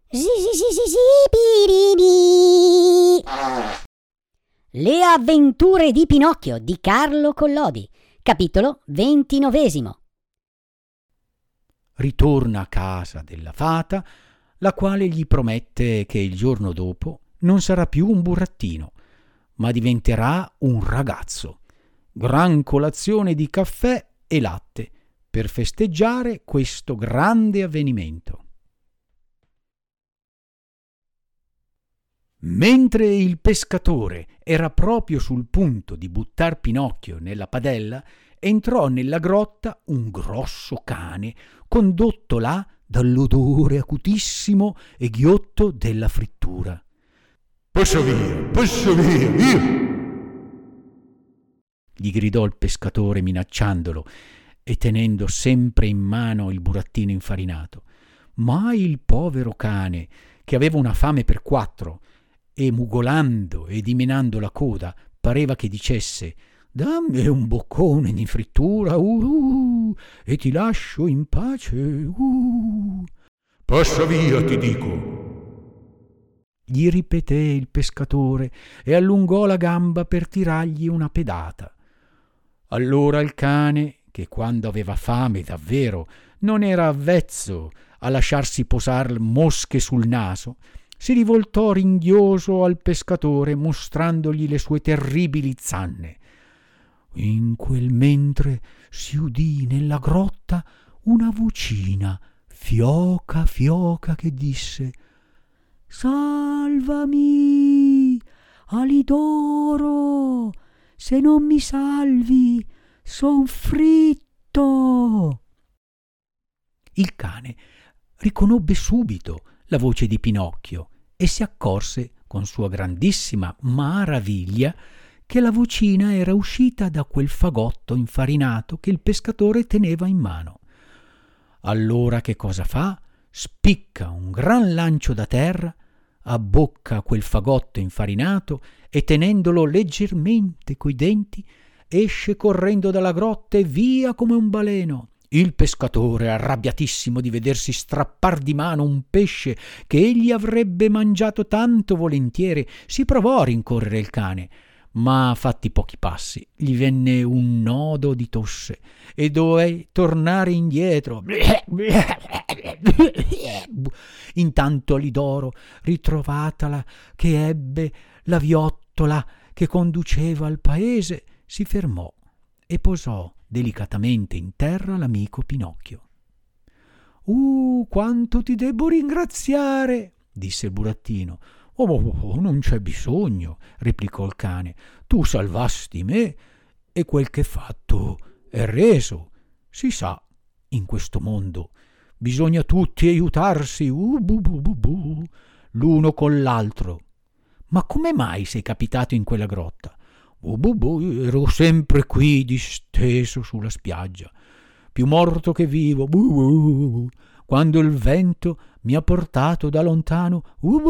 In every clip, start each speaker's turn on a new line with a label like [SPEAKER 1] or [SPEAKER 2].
[SPEAKER 1] Piriri. Le avventure di Pinocchio di Carlo Collodi, capitolo 29.
[SPEAKER 2] Ritorna a casa della fata, la quale gli promette che il giorno dopo non sarà più un burattino, ma diventerà un ragazzo. Gran colazione di caffè e latte per festeggiare questo grande avvenimento. Mentre il pescatore era proprio sul punto di buttar Pinocchio nella padella, entrò nella grotta un grosso cane, condotto là dall'odore acutissimo e ghiotto della frittura.
[SPEAKER 3] Passa via, via!
[SPEAKER 2] Gli gridò il pescatore minacciandolo e tenendo sempre in mano il burattino infarinato. Ma il povero cane, che aveva una fame per 4, e mugolando e dimenando la coda, pareva che dicesse: «Dammi un boccone di frittura, e ti lascio in pace,
[SPEAKER 3] Passa via, ti dico!»
[SPEAKER 2] Gli ripeté il pescatore e allungò la gamba per tirargli una pedata. Allora il cane, che quando aveva fame davvero non era avvezzo a lasciarsi posar mosche sul naso, si rivoltò ringhioso al pescatore mostrandogli le sue terribili zanne. In quel mentre si udì nella grotta una vocina fioca fioca che disse: «Salvami, Alidoro, se non mi salvi son fritto!» Il cane riconobbe subito la voce di Pinocchio e si accorse con sua grandissima maraviglia che la vocina era uscita da quel fagotto infarinato che il pescatore teneva in mano. Allora che cosa fa? Spicca un gran lancio da terra, abbocca quel fagotto infarinato e tenendolo leggermente coi denti esce correndo dalla grotta e via come un baleno. Il pescatore, arrabbiatissimo di vedersi strappar di mano un pesce che egli avrebbe mangiato tanto volentieri, si provò a rincorrere il cane, ma fatti pochi passi gli venne un nodo di tosse e dové tornare indietro. Intanto Alidoro, ritrovatala che ebbe la viottola che conduceva al paese, si fermò e posò delicatamente in terra l'amico Pinocchio. Quanto ti debbo ringraziare!» disse il burattino. Non c'è bisogno», replicò il cane. «Tu salvasti me e quel che fatto è reso. Si sa, in questo mondo bisogna tutti aiutarsi, l'uno con l'altro. Ma come mai sei capitato in quella grotta?» «Ero sempre qui disteso sulla spiaggia, più morto che vivo, quando il vento mi ha portato da lontano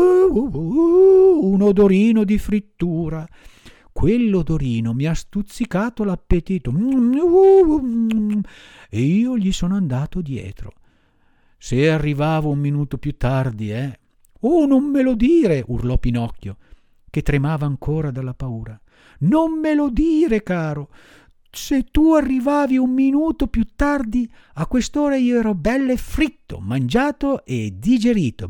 [SPEAKER 2] un odorino di frittura. Quell'odorino mi ha stuzzicato l'appetito e io gli sono andato dietro. Se arrivavo un minuto più tardi, non me lo dire!» urlò Pinocchio, che tremava ancora dalla paura. «Non me lo dire, caro! Se tu arrivavi un minuto più tardi, a quest'ora io ero belle fritto, mangiato e digerito.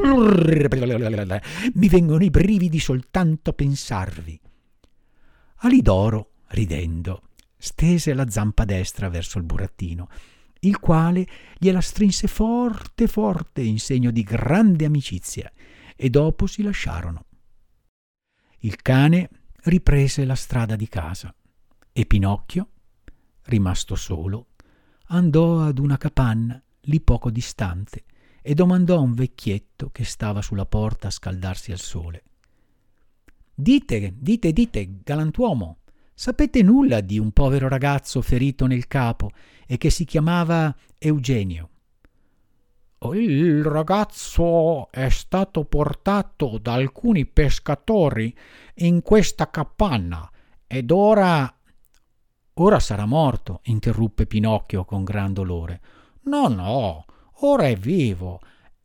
[SPEAKER 2] Mi vengono i brividi soltanto a pensarvi!» Alidoro, ridendo, stese la zampa destra verso il burattino, il quale gliela strinse forte forte in segno di grande amicizia, e dopo si lasciarono. Il cane riprese la strada di casa e Pinocchio, rimasto solo, andò ad una capanna lì poco distante e domandò a un vecchietto che stava sulla porta a scaldarsi al sole: Dite, galantuomo, sapete nulla di un povero ragazzo ferito nel capo e che si chiamava Eugenio?» «Il ragazzo è stato portato da alcuni pescatori in questa capanna ed ora sarà morto», interruppe Pinocchio con gran dolore. No, ora è vivo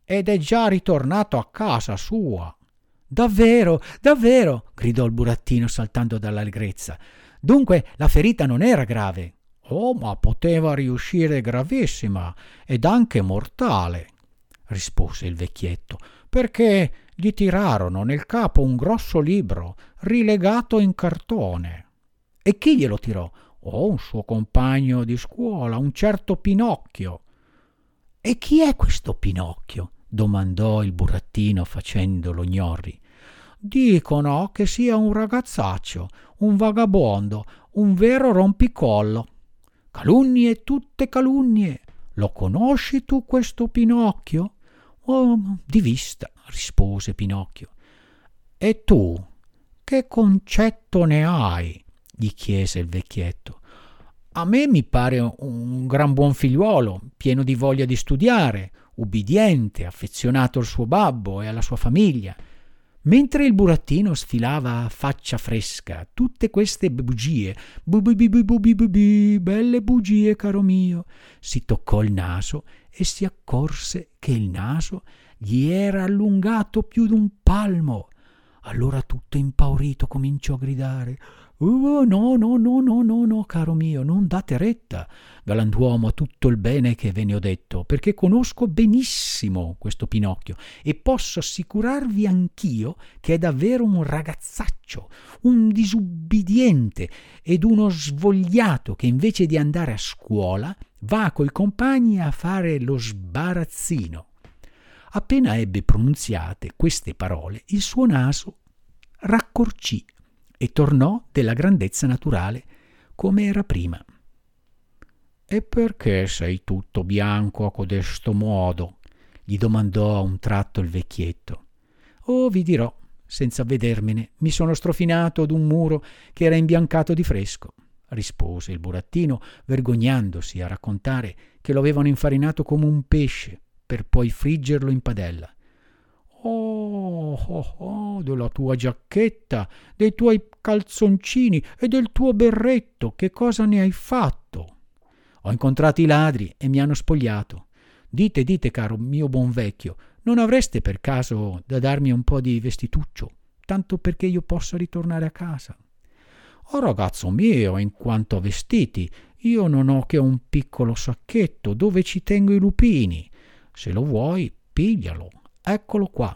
[SPEAKER 2] ed è già ritornato a casa sua. Davvero, davvero, gridò il burattino saltando dall'allegrezza. Dunque la ferita non era grave? Oh, ma poteva riuscire gravissima ed anche mortale, rispose il vecchietto, perché gli tirarono nel capo un grosso libro rilegato in cartone. E chi glielo tirò? Oh, un suo compagno di scuola, un certo Pinocchio. E chi è questo Pinocchio? Domandò il burattino facendolo gnorri. Dicono che sia un ragazzaccio, un vagabondo, un vero rompicollo. Calunnie, tutte calunnie. Lo conosci tu questo Pinocchio? Oh, di vista, rispose Pinocchio. E tu, che concetto ne hai? Gli chiese il vecchietto. A me mi pare un gran buon figliuolo, pieno di voglia di studiare, ubbidiente, affezionato al suo babbo e alla sua famiglia. Mentre il burattino sfilava a faccia fresca tutte queste bugie, belle bugie, caro mio, si toccò il naso e si accorse che il naso gli era allungato più d'un palmo. Allora tutto impaurito cominciò a gridare: no, caro mio, non date retta, galantuomo, a tutto il bene che ve ne ho detto, perché conosco benissimo questo Pinocchio e posso assicurarvi anch'io che è davvero un ragazzaccio, un disubbidiente ed uno svogliato che invece di andare a scuola va coi compagni a fare lo sbarazzino. Appena ebbe pronunziate queste parole, il suo naso raccorcì e tornò della grandezza naturale come era prima. «E perché sei tutto bianco a codesto modo?» gli domandò a un tratto il vecchietto. «Oh, vi dirò, senza vedermene, mi sono strofinato d'un muro che era imbiancato di fresco», rispose il burattino, vergognandosi a raccontare che lo avevano infarinato come un pesce per poi friggerlo in padella. Oh, della tua giacchetta, dei tuoi calzoncini e del tuo berretto, che cosa ne hai fatto? Ho incontrato i ladri e mi hanno spogliato. Dite, caro mio buon vecchio, non avreste per caso da darmi un po' di vestituccio, tanto perché io possa ritornare a casa? Oh, ragazzo mio, in quanto a vestiti, io non ho che un piccolo sacchetto dove ci tengo i lupini. Se lo vuoi, piglialo. Eccolo qua.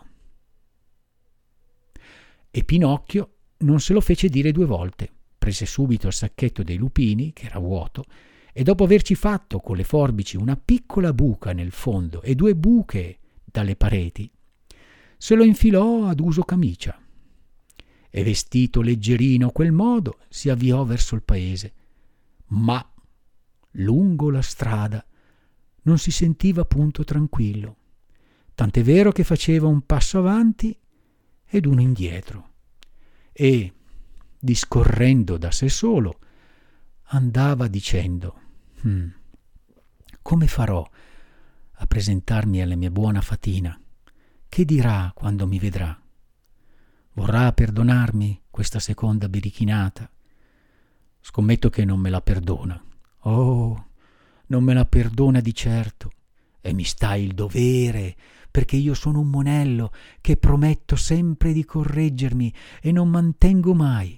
[SPEAKER 2] E Pinocchio non se lo fece dire due volte. Prese subito il sacchetto dei lupini, che era vuoto, e dopo averci fatto con le forbici una piccola buca nel fondo e due buche dalle pareti, se lo infilò ad uso camicia. E vestito leggerino a quel modo si avviò verso il paese. Ma lungo la strada non si sentiva punto tranquillo. Tant'è vero che faceva un passo avanti ed uno indietro e, discorrendo da sé solo, andava dicendo: come farò a presentarmi alla mia buona Fatina? Che dirà quando mi vedrà? Vorrà perdonarmi questa seconda birichinata? Scommetto che non me la perdona. Oh, non me la perdona di certo. E mi sta il dovere, perché io sono un monello che prometto sempre di correggermi e non mantengo mai.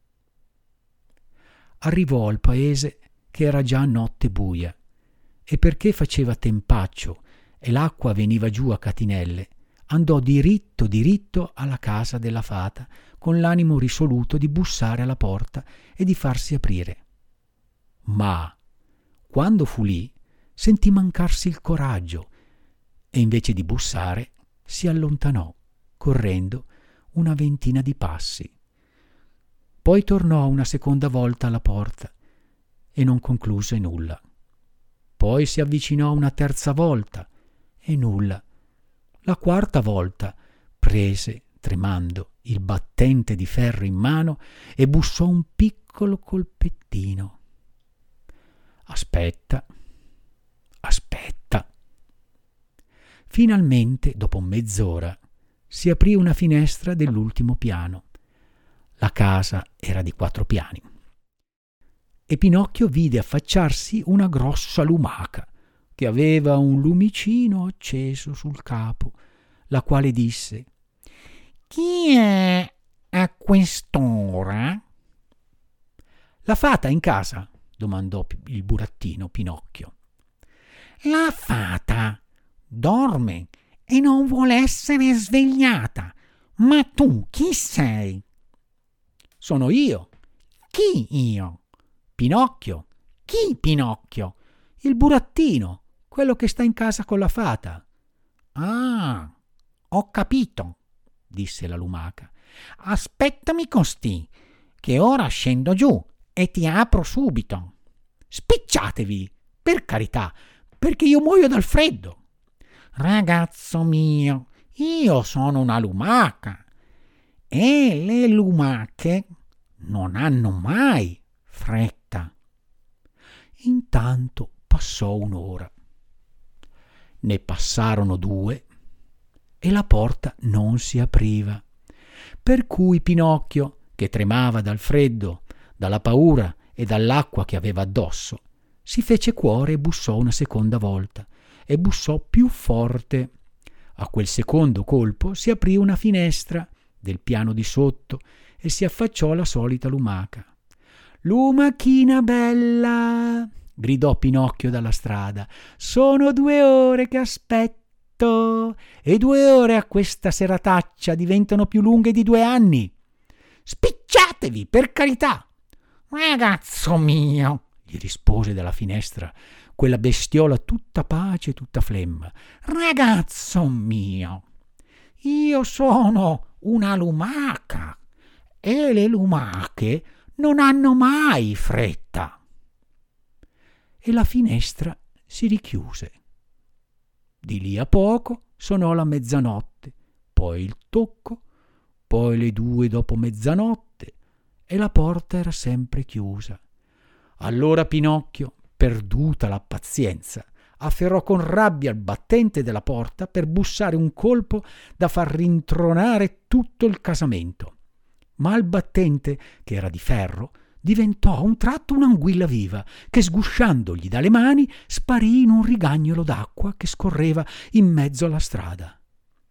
[SPEAKER 2] Arrivò al paese che era già notte buia, e perché faceva tempaccio e l'acqua veniva giù a catinelle, andò diritto alla casa della fata, con l'animo risoluto di bussare alla porta e di farsi aprire. Ma quando fu lì, sentì mancarsi il coraggio e invece di bussare si allontanò, correndo una ventina di passi. Poi tornò una seconda volta alla porta e non concluse nulla. Poi si avvicinò una terza volta e nulla. La quarta volta prese, tremando, il battente di ferro in mano e bussò un piccolo colpettino. Aspetta. Finalmente, dopo mezz'ora, si aprì una finestra dell'ultimo piano. La casa era di 4 piani. E Pinocchio vide affacciarsi una grossa lumaca, che aveva un lumicino acceso sul capo, la quale disse: «Chi è a quest'ora?» «La fata in casa?» domandò il burattino Pinocchio. «La fata dorme e non vuole essere svegliata. Ma tu chi sei?» «Sono io». «Chi io?» «Pinocchio». «Chi Pinocchio?» «Il burattino, quello che sta in casa con la fata». «Ah, ho capito», disse la lumaca. «Aspettami costì, che ora scendo giù e ti apro subito». «Spicciatevi, per carità, perché io muoio dal freddo». «Ragazzo mio, io sono una lumaca e le lumache non hanno mai fretta». Intanto passò un'ora. Ne passarono 2 e la porta non si apriva, per cui Pinocchio, che tremava dal freddo, dalla paura e dall'acqua che aveva addosso, si fece cuore e bussò una seconda volta, e bussò più forte. A quel secondo colpo si aprì una finestra del piano di sotto e si affacciò la solita lumaca. «Lumachina bella!» gridò Pinocchio dalla strada. «Sono 2 ore che aspetto, e 2 ore a questa serataccia diventano più lunghe di 2 anni. Spicciatevi, per carità!» «Ragazzo mio!» gli rispose dalla finestra quella bestiola tutta pace e tutta flemma. «Ragazzo mio, io sono una lumaca e le lumache non hanno mai fretta». E la finestra si richiuse. Di lì a poco sonò la mezzanotte, poi il tocco, poi le 2 dopo mezzanotte, e la porta era sempre chiusa. Allora Pinocchio, perduta la pazienza, afferrò con rabbia il battente della porta per bussare un colpo da far rintronare tutto il casamento. Ma il battente, che era di ferro, diventò a un tratto un'anguilla viva che, sgusciandogli dalle mani, sparì in un rigagnolo d'acqua che scorreva in mezzo alla strada.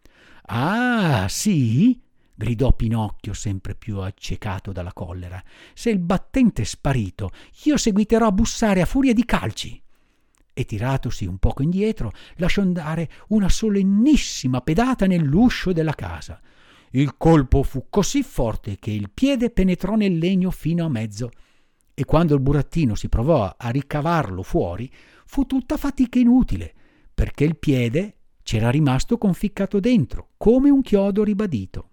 [SPEAKER 2] «Ah, sì?» gridò Pinocchio, sempre più accecato dalla collera. «Se il battente è sparito, io seguiterò a bussare a furia di calci». E tiratosi un poco indietro, lasciò andare una solennissima pedata nell'uscio della casa. Il colpo fu così forte che il piede penetrò nel legno fino a mezzo, e quando il burattino si provò a ricavarlo fuori, fu tutta fatica inutile, perché il piede c'era rimasto conficcato dentro, come un chiodo ribadito.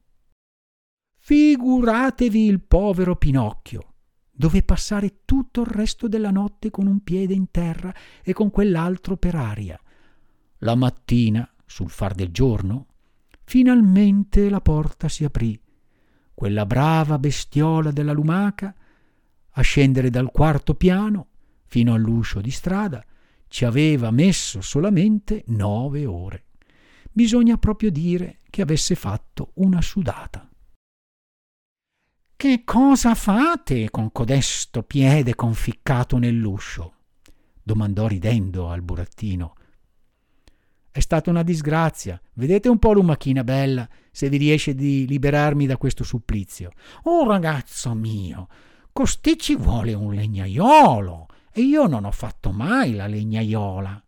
[SPEAKER 2] Figuratevi il povero Pinocchio, dové passare tutto il resto della notte con un piede in terra e con quell'altro per aria. La mattina, sul far del giorno, finalmente la porta si aprì. Quella brava bestiola della lumaca, a scendere dal 4° piano fino all'uscio di strada, ci aveva messo solamente 9 ore. Bisogna proprio dire che avesse fatto una sudata. «Che cosa fate con codesto piede conficcato nell'uscio?» domandò ridendo al burattino. «È stata una disgrazia. Vedete un po', lumachina bella, se vi riesce di liberarmi da questo supplizio». «Oh, ragazzo mio, costì ci vuole un legnaiolo, e io non ho fatto mai la legnaiola».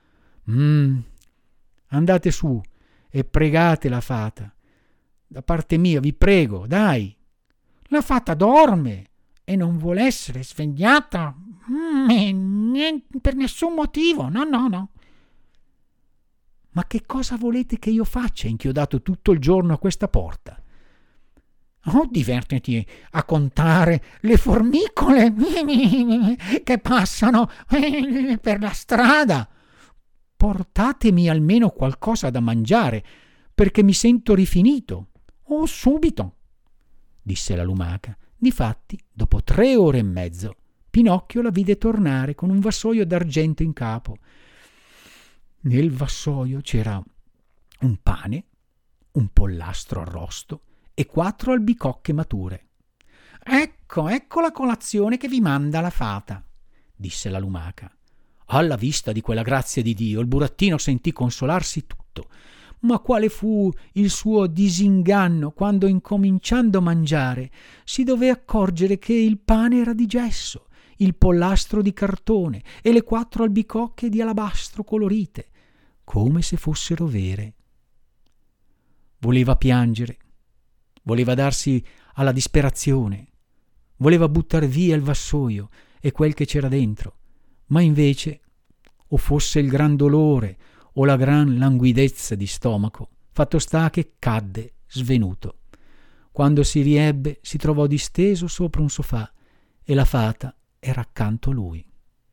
[SPEAKER 2] Andate su e pregate la fata. Da parte mia, vi prego, dai». «La fata dorme e non vuole essere svegliata per nessun motivo, no». «Ma che cosa volete che io faccia inchiodato tutto il giorno a questa porta?» «Oh, divertiti a contare le formicole che passano per la strada. Portatemi almeno qualcosa da mangiare, perché mi sento rifinito». «Oh, subito», disse la lumaca. Difatti, dopo 3 ore e mezzo, Pinocchio la vide tornare con un vassoio d'argento in capo. Nel vassoio c'era un pane, un pollastro arrosto e 4 albicocche mature. Ecco la colazione che vi manda la fata», disse la lumaca. Alla vista di quella grazia di Dio, il burattino sentì consolarsi tutto. Ma quale fu il suo disinganno quando, incominciando a mangiare, si dové accorgere che il pane era di gesso, il pollastro di cartone e le 4 albicocche di alabastro colorite, come se fossero vere. Voleva piangere, voleva darsi alla disperazione, voleva buttar via il vassoio e quel che c'era dentro, ma invece, o fosse il gran dolore o la gran languidezza di stomaco, fatto sta che cadde svenuto. Quando si riebbe si trovò disteso sopra un sofà e la fata era accanto a lui.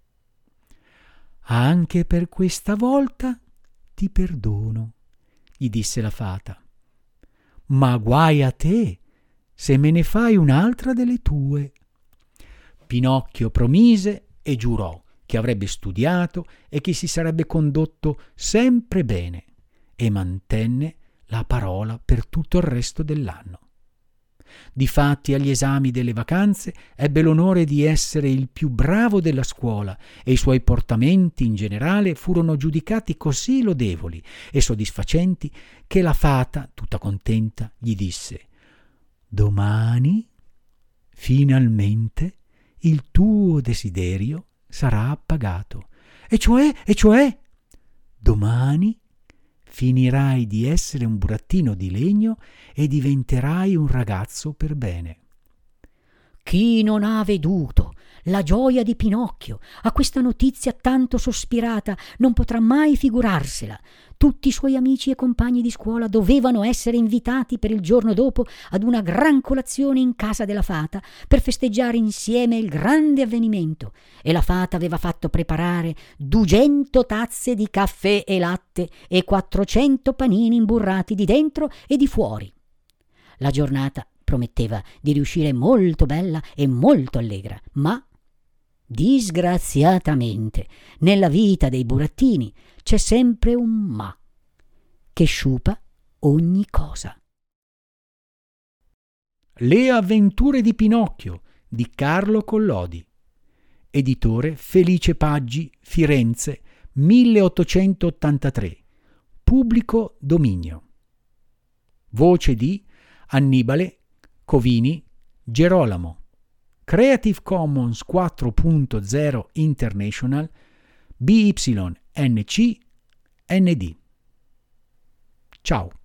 [SPEAKER 2] «Anche per questa volta ti perdono», gli disse la fata, «ma guai a te se me ne fai un'altra delle tue». Pinocchio promise e giurò che avrebbe studiato e che si sarebbe condotto sempre bene, e mantenne la parola per tutto il resto dell'anno. Difatti agli esami delle vacanze ebbe l'onore di essere il più bravo della scuola e i suoi portamenti in generale furono giudicati così lodevoli e soddisfacenti che la fata, tutta contenta, gli disse: «Domani, finalmente, il tuo desiderio sarà appagato. E cioè, domani finirai di essere un burattino di legno e diventerai un ragazzo per bene».
[SPEAKER 1] Chi non ha veduto la gioia di Pinocchio a questa notizia tanto sospirata non potrà mai figurarsela. Tutti i suoi amici e compagni di scuola dovevano essere invitati per il giorno dopo ad una gran colazione in casa della fata per festeggiare insieme il grande avvenimento, e la fata aveva fatto preparare 200 tazze di caffè e latte e 400 panini imburrati di dentro e di fuori. La giornata prometteva di riuscire molto bella e molto allegra, ma disgraziatamente nella vita dei burattini c'è sempre un ma che sciupa ogni cosa.
[SPEAKER 2] Le avventure di Pinocchio di Carlo Collodi, editore Felice Paggi, Firenze, 1883, pubblico dominio. Voce di Annibale Covini Gerolamo. Creative Commons 4.0 International BYNC ND. Ciao.